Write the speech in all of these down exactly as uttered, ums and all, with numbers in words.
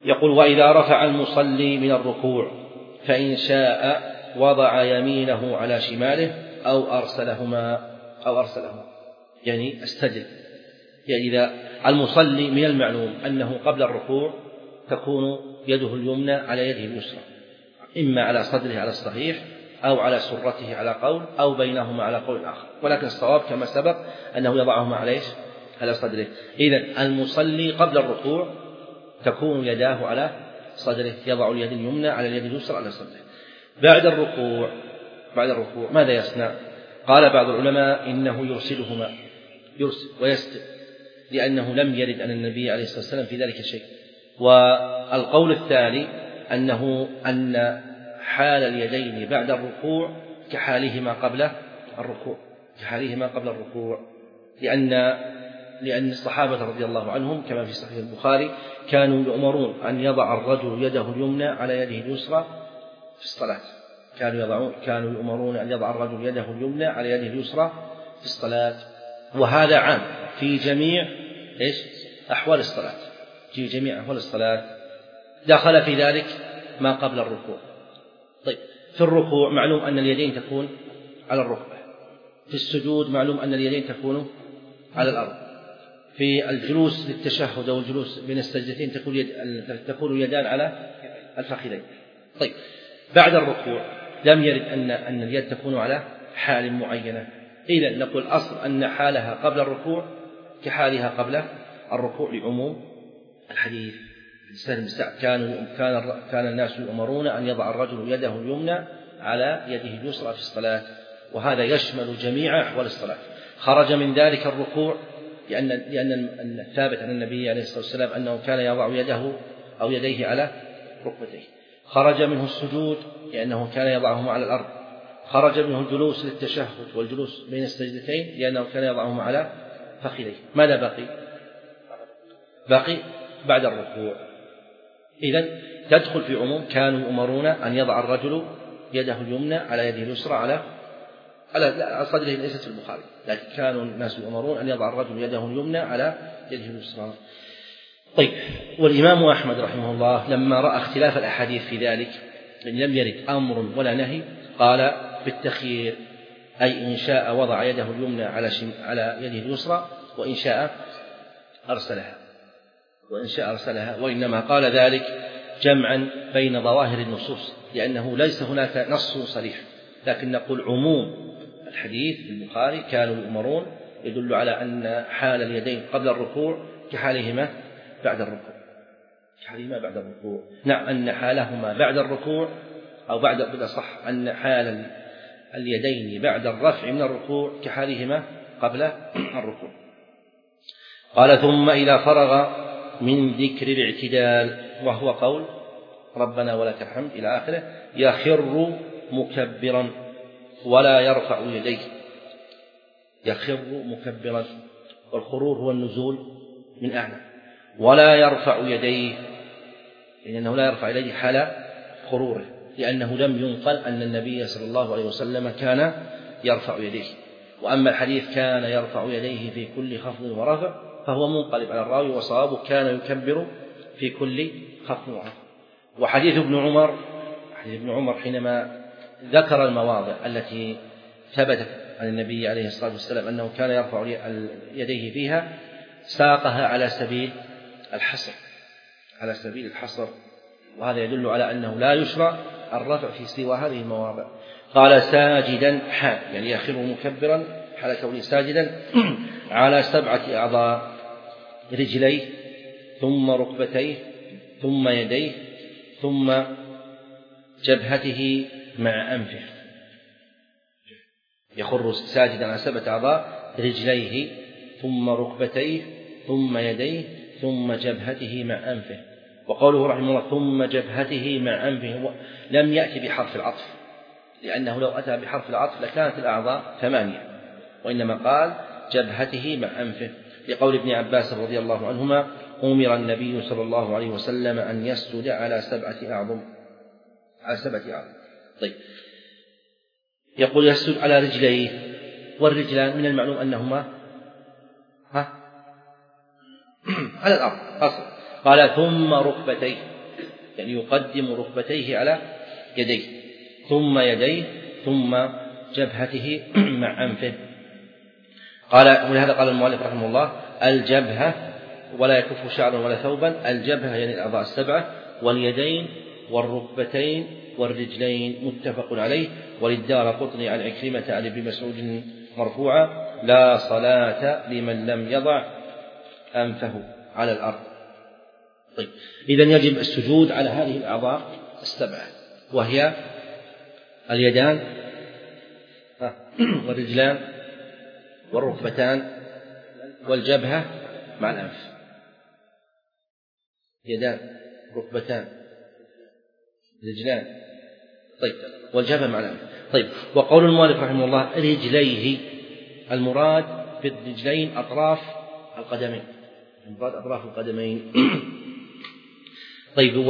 يقول: وإذا رفع المصلي من الركوع فإن شاء وضع يمينه على شماله أو أرسلهما أو أرسلهما يعني استدل. يعني إذا المصلي من المعلوم أنه قبل الركوع تكون يده اليمنى على يده اليسرى، إما على صدره على الصحيح أو على سرته على قول، أو بينهما على قول آخر، ولكن الصواب كما سبق أنه يضعهما على على صدره. إذن المصلي قبل الركوع تكون يداه على صدره، يضع اليد اليمنى على اليد اليسرى على صدره. بعد الركوع بعد الركوع ماذا يصنع؟ قال بعض العلماء إنه يرسلهما، يرسل ويستر، لأنه لم يرد أن النبي عليه الصلاة والسلام في ذلك شيء. والقول الثاني أنه أن حال اليدين بعد الركوع كحالهما قبل الركوع كحالهما قبل الركوع لأن لأن الصحابة رضي الله عنهم كما في صحيح البخاري كانوا يؤمرون أن يضع الرجل يده اليمنى على يده اليسرى في الصلاة، كانوا يضعون كانوا يؤمرون أن يضع الرجل يده اليمنى على يده اليسرى في الصلاة. وهذا عام في جميع إيش أحوال الصلاة، في جميع أحوال الصلاة. دخل في ذلك ما قبل الركوع. طيب، في الركوع معلوم أن اليدين تكون على الركبة، في السجود معلوم أن اليدين تكون على الأرض، في الجلوس للتشهد أو الجلوس بين السجدتين تكون يد... تكون يدان على الفخذين. طيب، بعد الركوع لم يرد أن أن اليد تكون على حال معينة، إذن نقول أصل أن حالها قبل الركوع كحالها قبل الركوع لعموم الحديث. كان كان كان الناس يؤمرون أن يضع الرجل يده اليمنى على يده اليسرى في الصلاة، وهذا يشمل جميع أحوال الصلاة. خرج من ذلك الركوع لأن لأن الثابت عن النبي عليه الصلاة والسلام أنه كان يضع يده أو يديه على ركبتيه. خرج منه السجود لأنه كان يضعهما على الأرض. خرج منه الجلوس للتشهد والجلوس بين السجدتين لأنه كان يضعهما على فخذيه. ماذا بقي؟ بقي بعد الركوع. إذن تدخل في عموم كانوا يؤمرون أن يضع الرجل يده اليمنى على يده اليسرى على على صدره، ليست في البخاري، لكن كانوا الناس يؤمرون أن يضع الرجل يده اليمنى على يده اليسرى. طيب، والإمام أحمد رحمه الله لما رأى اختلاف الأحاديث في ذلك لم يرد أمر ولا نهي قال بالتخيير، أي إن شاء وضع يده اليمنى على على يده اليسرى وإن شاء أرسلها وإن شاء أرسلها وإنما قال ذلك جمعا بين ظواهر النصوص، لأنه ليس هناك نص صريح، لكن نقول عموم الحديث في البخاري كانوا يؤمرون يدل على أن حال اليدين قبل الركوع كحالهما بعد الركوع كحالهما بعد الركوع نعم، أن حالهما بعد الركوع أو بعد بدأ صح أن حال اليدين بعد الرفع من الركوع كحالهما قبل الركوع. قال: ثم إذا فرغ من ذكر الاعتدال، وهو قول ربنا ولك الحمد إلى آخره، يخر مكبرا ولا يرفع يديه. يخر مكبرا، والخرور هو النزول من أعلى، ولا يرفع يديه لأنه لا يرفع يديه حال خروره، لأنه لم ينقل أن النبي صلى الله عليه وسلم كان يرفع يديه. وأما الحديث كان يرفع يديه في كل خفض ورفع فهو منقلب على الراوي، وصوابه كان يكبر في كل خفض ورفع. وحديث ابن عمر حديث ابن عمر حينما ذكر المواضع التي ثبتت عن النبي عليه الصلاة والسلام أنه كان يرفع يديه فيها ساقها على سبيل الحصر على سبيل الحصر وهذا يدل على أنه لا يشرع الرفع في سوى هذه المواضع. قال: ساجدا حال، يعني يخر مكبرا حال كونه ساجدا على سبعة أعضاء: رجليه ثم ركبتيه ثم يديه ثم جبهته مع أنفه. يخر ساجدا على سبعة أعضاء: رجليه ثم ركبتيه ثم يديه ثم جبهته مع أنفه. وقوله رحمه الله ثم جبهته مع أنفه لم يأتي بحرف العطف، لأنه لو أتى بحرف العطف لكانت الأعضاء ثمانية، وإنما قال جبهته مع أنفه، لقول ابن عباس رضي الله عنهما: أمر النبي صلى الله عليه وسلم أن يسجد على سبعة أعظم على سبعة أعظم. طيب، يقول يسجد على رجليه، والرجلان من المعلوم أنهما ها على الأرض أصلا. قال: ثم ركبتيه، يعني يقدم ركبتيه على يديه ثم يديه ثم جبهته مع أنفه. قال ولهذا قال المؤلف رحمه الله الجبهة ولا يكف شعرا ولا ثوبا. الجبهة يعني الأعضاء السبعة، واليدين والركبتين والرجلين، متفق عليه. وللدارقطني عن عكرمة عن ابن مسعود مرفوعا لا صلاة لمن لم يضع أنفه على الأرض. طيب، إذن يجب السجود على هذه الأعضاء السبعة، وهي اليدان والرجلان والركبتان والجبهة مع الأنف. يدان، ركبتان، رجلان، طيب، والجبهة مع الأنف. طيب، وقول المؤلف رحمه الله رجليه، المراد بالرجلين أطراف القدمين، المراد أطراف القدمين. طيب،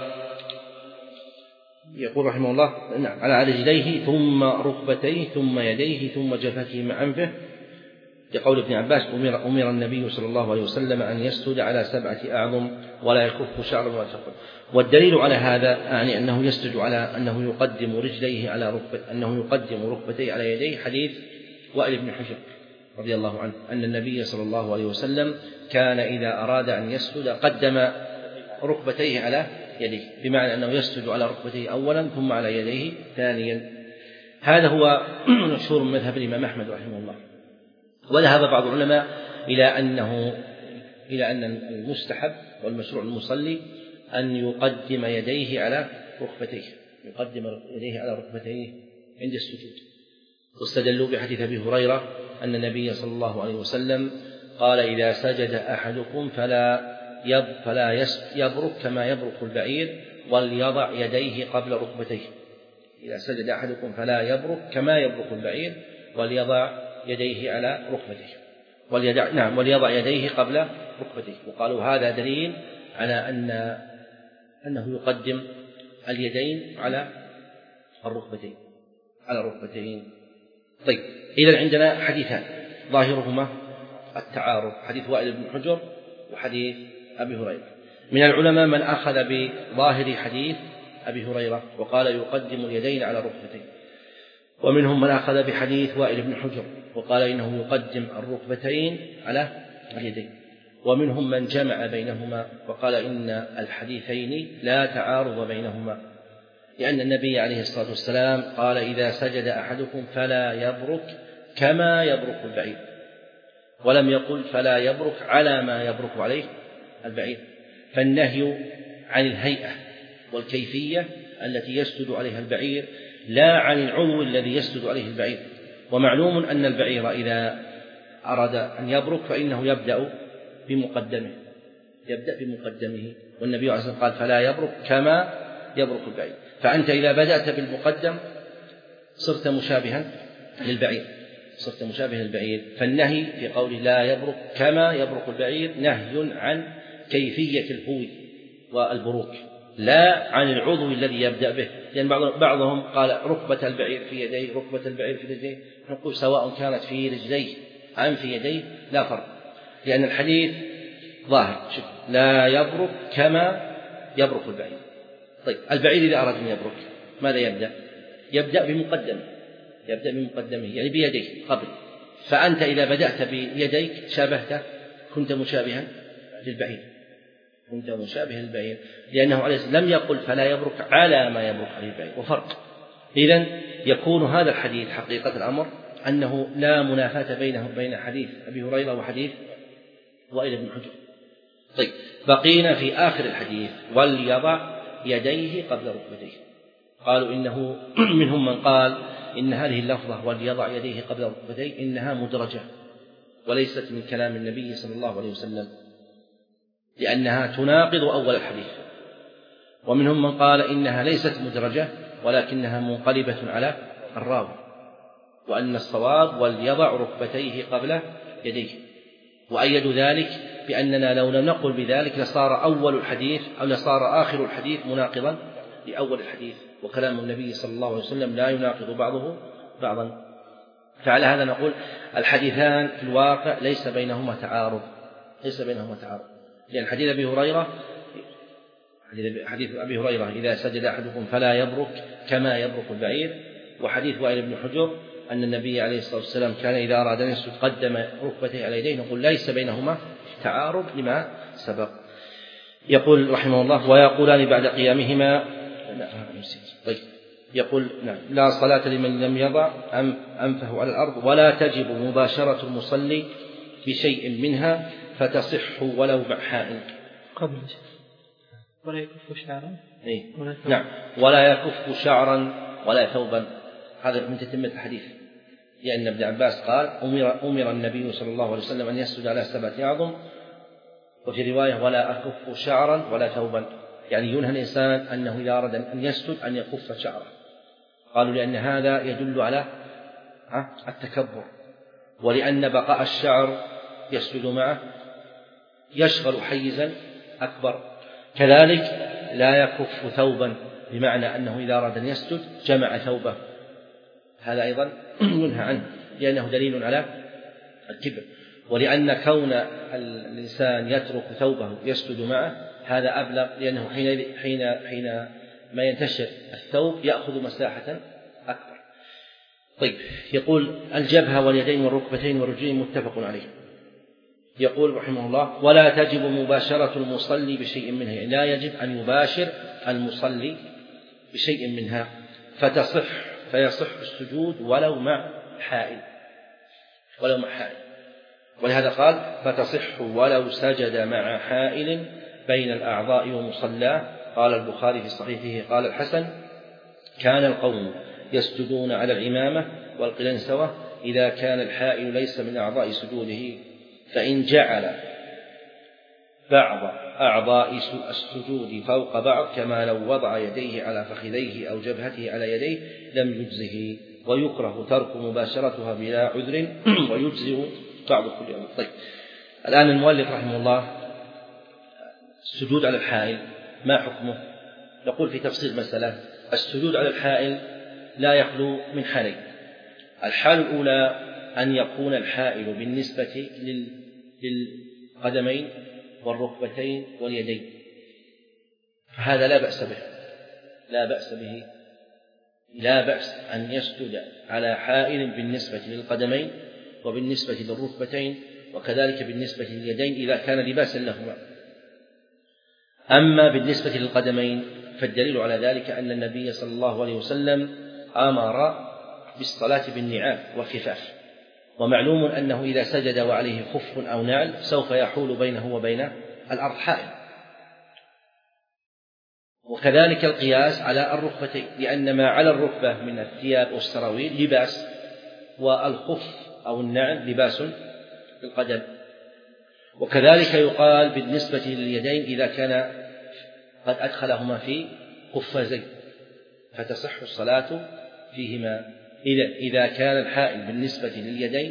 ويقول رحمه الله على رجليه ثم ركبتيه ثم يديه ثم جبهته مع أنفه، لقول ابن عباس أمر, أمر النبي صلى الله عليه وسلم أن يسجد على سبعة أعظم ولا يكف شعر ولا شقر. والدليل على هذا يعني أنه يسجد على أنه يقدم رجليه على ركبة أنه يقدم ركبتيه على يديه حديث وائل بن حجر رضي الله عنه أن النبي صلى الله عليه وسلم كان إذا أراد أن يسجد قدم ركبتيه على يديه، بمعنى أنه يسجد على ركبتيه أولا ثم على يديه ثانيا. هذا هو مشهور من مذهب الإمام أحمد رحمه الله. وذهب بعض العلماء إلى أنه إلى أن المستحب والمشروع المصلي أن يقدم يديه على ركبتيه، يقدم يديه على ركبتيه عند السجود. واستدلوا بحديث أبي هريرة أن النبي صلى الله عليه وسلم قال إذا سجد أحدكم فلا يب فلا يبرك كما يبرك البعير وليضع يديه قبل ركبتيه. إذا سجد أحدكم فلا يبرك كما يبرك البعير وليضع يديه على ركبتيه وليضع نعم وليضع يديه قبل ركبتيه. وقالوا هذا دليل على أن أنه يقدم اليدين على الركبتين على الركبتين. طيب، إذا عندنا حديثان ظاهرهما التعارض، حديث وائل بن حجر وحديث أبي هريرة. من العلماء من أخذ بظاهر حديث أبي هريرة وقال يقدم اليدين على الركبتين، ومنهم من أخذ بحديث وائل بن حجر وقال إنه يقدم الركبتين على اليدين، ومنهم من جمع بينهما وقال إن الحديثين لا تعارض بينهما، لأن النبي عليه الصلاة والسلام قال إذا سجد أحدكم فلا يبرك كما يبرك البعير، ولم يقل فلا يبرك على ما يبرك عليه البعير. فالنهي عن الهيئة والكيفية التي يسجد عليها البعير لا عن العضو الذي يسجد عليه البعير. ومعلوم أن البعير إذا أراد أن يبرك فإنه يبدأ بمقدمه يبدأ بمقدمه والنبي عليه الصلاة والسلام قال فلا يبرك كما يبرك البعير. فأنت إذا بدأت بالمقدم صرت مشابها للبعير صرت مشابها للبعير. فالنهي في قول لا يبرك كما يبرك البعير نهي عن كيفية الهوي والبروك لا عن العضو الذي يبدأ به، لأن يعني بعضهم قال ركبة البعير في يديه ركبة البعير في رجليه، نقول سواء كانت في رجليه أم في يديه لا فرق، لأن الحديث ظاهر شوف لا يبرك كما يبرك البعير. طيب، البعير إذا أراد أن يبرك ماذا يبدأ؟ يبدأ بمقدمه يبدأ بمقدمه يعني بيديه قبل. فأنت إذا بدأت بيديك شابهت كنت مشابها للبعير كنت مشابها للبعير لأنه عليه السلام لم يقل فلا يبرك على ما يبرك عليه البعير، وفرق. إذن يكون هذا الحديث حقيقة الأمر أنه لا منافاة بينه وبين حديث أبي هريرة وحديث وائل بن حجر. طيب، بقينا في آخر الحديث وليضع يديه قبل ركبتيه. قالوا إنه منهم من قال إن هذه اللفظة وليضع يديه قبل ركبتيه إنها مدرجة وليست من كلام النبي صلى الله عليه وسلم، لأنها تناقض أول الحديث. ومنهم من قال إنها ليست مدرجة ولكنها منقلبة على الراوي، وأن الصواب وليضع ركبتيه قبل يديه. وأيدوا ذلك بأننا لو لم نقل بذلك لصار أول الحديث أو لصار آخر الحديث مناقضا لأول الحديث، وكلام النبي صلى الله عليه وسلم لا يناقض بعضه بعضا. فعلى هذا نقول الحديثان في الواقع ليس بينهما تعارض ليس بينهما تعارض لأن حديث أبي هريرة حديث أبي هريرة إذا سجد أحدكم فلا يبرك كما يبرك البعير، وحديث وائل بن حجر أن النبي عليه الصلاة والسلام كان إذا أراد أن يسجد قدم ركبتيه على يديه، نقول ليس بينهما تعارض لما سبق. يقول رحمه الله: ويقولان بعد قيامهما طيب يقول نعم لا صلاة لمن لم يضع أنفه على الأرض، ولا تجب مباشرة المصلي بشيء منها فتصح ولو مع حائل. قبل ولا يكف شعرا إيه؟ نعم ولا يكف شعرا ولا ثوبا، هذا من تتمة الحديث، لأن ابن عباس قال أمر, أمر النبي صلى الله عليه وسلم أن يسجد على سبعة أعظم، وفي رواية ولا أكف شعرا ولا ثوبا، يعني ينهى الإنسان أنه إذا أراد أن يسجد أن يكف شعره. قالوا لأن هذا يدل على التكبر، ولأن بقاء الشعر يسجد معه يشغل حيزا أكبر. كذلك لا يكف ثوبا، بمعنى أنه إذا أراد أن يسجد جمع ثوبه، هذا أيضا ينهى عنه لأنه دليل على الكبر. ولأن كون الإنسان يترك ثوبه يسجد معه هذا أبلغ، لأنه حين, حين, حين ما ينتشر الثوب يأخذ مساحة أكبر. طيب يقول الجبهة واليدين والركبتين والرجلين متفق عليه. يقول رحمه الله: ولا تجب مباشرة المصلي بشيء منها، يعني لا يجب أن يباشر المصلي بشيء منها فتصح فيصح السجود ولو مع حائل، ولو مع حائل. ولهذا قال: فتصح ولو سجد مع حائل بين الأعضاء ومصلاه. قال البخاري في صحيحه قال الحسن: كان القوم يسجدون على العمامة والقلنسوة إذا كان الحائل ليس من أعضاء سجوده، فإن جعل بعض أعضاء السجود فوق بعض كما لو وضع يديه على فخذيه أو جبهته على يديه لم يجزه، ويكره ترك مباشرتها بلا عذر ويجزئ بعض كل يوم. طيب الآن المؤلف رحمه الله السجود على الحائل ما حكمه؟ نقول في تفصيل مسألة: السجود على الحائل لا يخلو من حالين. الحال الأولى أن يكون الحائل بالنسبة للقدمين والركبتين واليدين، هذا لا بأس به، لا بأس به لا بأس أن يسجد على حائل بالنسبة للقدمين وبالنسبة للركبتين وكذلك بالنسبة لليدين إذا كان لباسا لهما. أما بالنسبة للقدمين فالدليل على ذلك أن النبي صلى الله عليه وسلم أمر بالصلاة بالنعال والخفاف، ومعلوم أنه إذا سجد وعليه خف أو نعل سوف يحول بينه وبين الأرض حائل. وكذلك القياس على الركبتين، لأن ما على الركبة من الثياب والسراويل لباس، والخف أو النعل لباس للقدم. وكذلك يقال بالنسبة لليدين إذا كان قد أدخلهما في قفازين فتصح الصلاة فيهما، إذا كان الحائل بالنسبة لليدين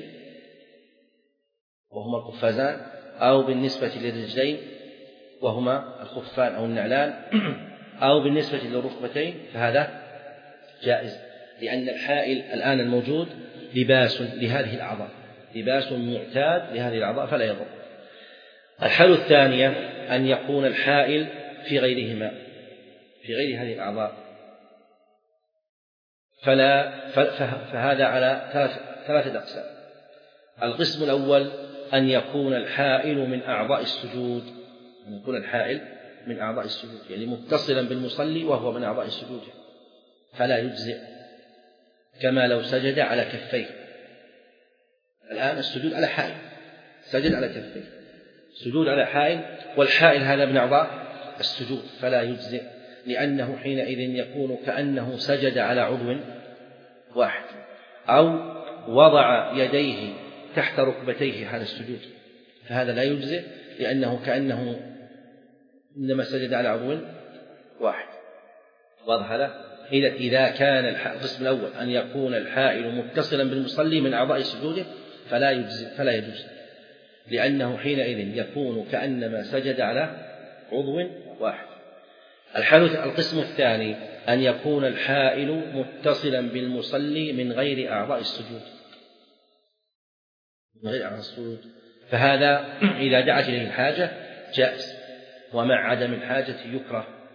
وهما القفازان أو بالنسبة للرجلين وهما الخفان أو النعلان أو بالنسبة للركبتين فهذا جائز، لأن الحائل الآن الموجود لباس لهذه الأعضاء، لباس معتاد لهذه الأعضاء فلا يضر. الحالة الثانية أن يكون الحائل في غيرهما، في غير هذه الأعضاء، فلا فهذا على ثلاثة أقسام. القسم الأول أن يكون الحائل من أعضاء السجود، أن يكون الحائل من أعضاء السجود يعني متصلا بالمصلي وهو من أعضاء السجود فلا يجزئ، كما لو سجد على كفيه. الآن السجود على حائل، سجد على كفيه، سجود على حائل، والحائل هذا من أعضاء السجود فلا يجزئ، لأنه حينئذ يكون كأنه سجد على عضو واحد، أو وضع يديه تحت ركبتيه حال السجود، فهذا لا يجزئ لأنه كأنه إنما سجد على عضو واحد. واضح هذا؟ إذا كان القسم الأول أن يكون الحائل متصلا بالمصلي من أعضاء سجوده فلا يجزئ فلا يجوز، لأنه حينئذ يكون كأنما سجد على عضو واحد. الحالة القسم الثاني أن يكون الحائل متصلا بالمصلي من غير أعضاء السجود، من غير أعضاء السجود، فهذا إذا دعت إليه الحاجة جائز، ومع عدم الحاجة يكره،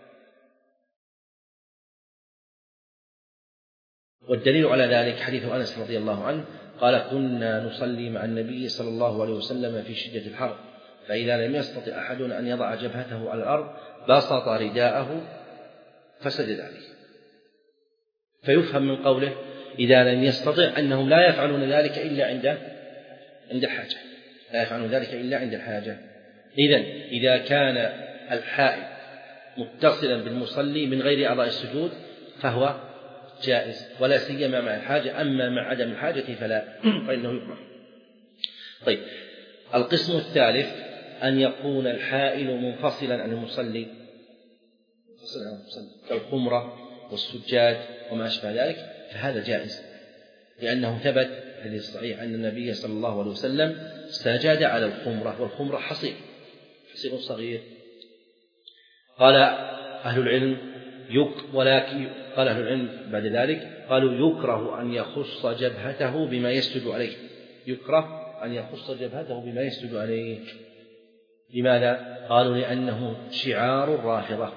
والدليل على ذلك حديث أنس رضي الله عنه قال كنا نصلي مع النبي صلى الله عليه وسلم في شدة الحر فإذا لم يستطع أحدنا أن يضع جبهته على الأرض بسط رداءه فسجد عليه. فيفهم من قوله إذا لم يستطع أنهم لا يفعلون ذلك إلا عند عند الحاجة، لا يفعلون ذلك إلا عند الحاجة. إذن إذا كان الحائل متصلا بالمصلي من غير أعضاء السجود فهو جائز، ولا سيما مع الحاجة، أما مع عدم الحاجة فلا فإنه يكره. طيب، القسم الثالث أن يكون الحائل منفصلا عن المصلي، منفصلا عن المصلي كالخمرة والسجاد وما أشبه ذلك، فهذا جائز، لأنه ثبت في الحديث الصحيح أن النبي صلى الله عليه وسلم سجد على الخمرة، والخمرة حصير حصير صغير. قال أهل العلم يك ولكن قال أهل العلم بعد ذلك قالوا يكره أن يخص جبهته بما يسجد عليه، يكره أن يخص جبهته بما يسجد عليه. لماذا؟ قالوا لأنه شعار الرافضة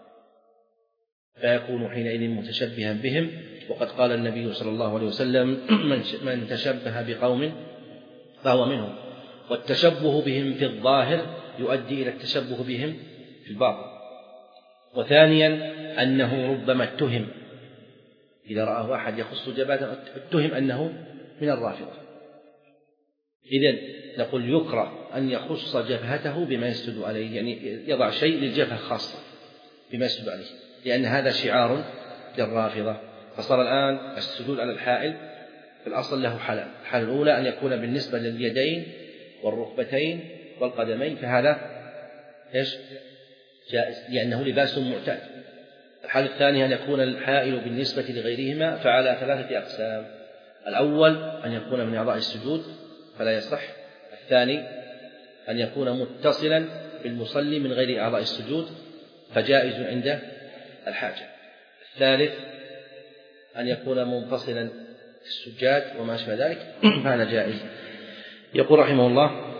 فيكون حينئذ متشبها بهم، وقد قال النبي صلى الله عليه وسلم من تشبه بقوم فهو منهم، والتشبه بهم في الظاهر يؤدي إلى التشبه بهم في الباطن. وثانيا أنه ربما اتهم إذا رآه أحد يخص جبهته اتهم أنه من الرافضة. إذن نقول يكره أن يخص جبهته بما يسجد عليه، يعني يضع شيء للجبهة خاصة بما يسجد عليه، لأن هذا شعار للرافضة. فصار الآن السجود على الحائل في الأصل له حالان، الحالة الأولى أن يكون بالنسبة لليدين والركبتين والقدمين، فهذا إيش؟ جائز لأنه لباس معتاد. الحالة الثانية أن يكون الحائل بالنسبة لغيرهما، فعلى ثلاثة أقسام: الأول أن يكون من أعضاء السجود فلا يصح، الثاني أن يكون متصلا بالمصلي من غير أعضاء السجود فجائز عند الحاجة، الثالث أن يكون منفصلا في السجاد وما أشبه ذلك فهذا جائز. يقول رحمه الله،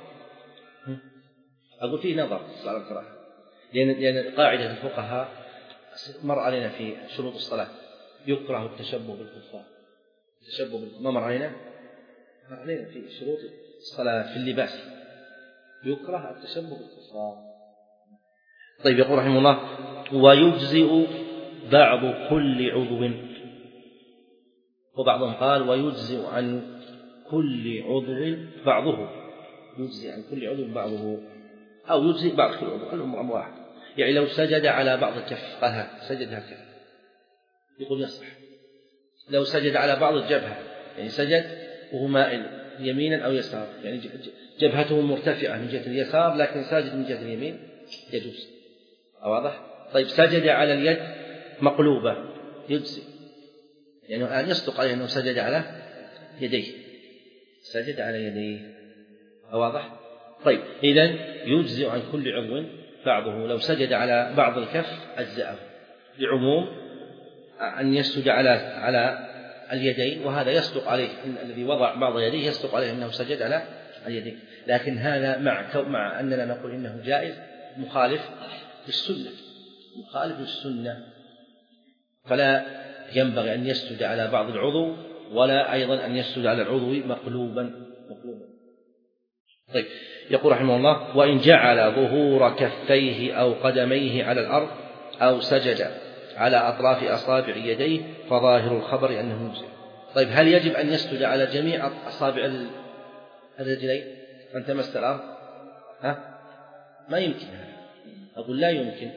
أقول فيه نظر صار الكراهة، لأن قاعدة الفقهاء مر علينا في شروط الصلاة يكره التشبه بالكفار، التشبه بالكفار ما مر علينا مر علينا في شروط الصلاة في اللباس يكره التشبه بالكفار. طيب، يقول رحمه الله ويجزئ بعض كل عضو، وبعضهم قال ويجزئ عن كل عضو بعضه، يجزئ عن كل عضو بعضه، أو يجزئ بعض كل عضو، الأمر واحد. يعني لو سجد على بعض الكف قال ها سجد هكذا يقول يصح. لو سجد على بعض الجبهة، يعني سجد وهو مائل يمينا أو يسار، يعني جبهته مرتفعة من جهة اليسار لكن ساجد من جهة اليمين يجوز. واضح؟ طيب، سجد على اليد مقلوبة يجزئ، يعني الآن يصدق عليه أنه سجد على يديه، سجد على يديه. واضح؟ طيب، إذن يجزئ عن كل عضو بعضه. لو سجد على بعض الكف أجزأه، لعموم أن يسجد على على اليدين، وهذا يصدق عليه الذي وضع بعض يديه يصدق عليه أنه سجد على اليدين، لكن هذا مع مع أننا نقول إنه جائز مخالف للسنة، مخالف للسنة، فلا ينبغي أن يسجد على بعض العضو ولا أيضا أن يسجد على العضو مقلوبا مقلوبا. طيب، يقول رحمه الله وإن جعل ظهور كفيه أو قدميه على الأرض أو سجد على أطراف أصابع يديه فظاهر الخبر أنه يجزئ. طيب، هل يجب أن يسجد على جميع أصابع الرجلين أن تمس الأرض؟ ها؟ ما يمكن هذا، أقول لا يمكن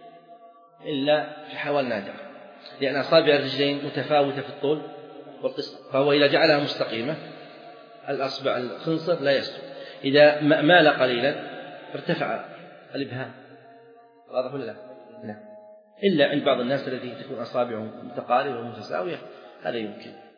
إلا في حوال نادرة، لأن أصابع الرجلين متفاوتة في الطول والقصر، فهو إذا جعلها مستقيمة الأصبع الخنصر لا يسجد، إذا مال قليلا ارتفع الإبهام. واضح ولا لا؟ لا، إلا عند بعض الناس الذي تكون أصابعهم متقاربة ومتساوية هذا يمكن.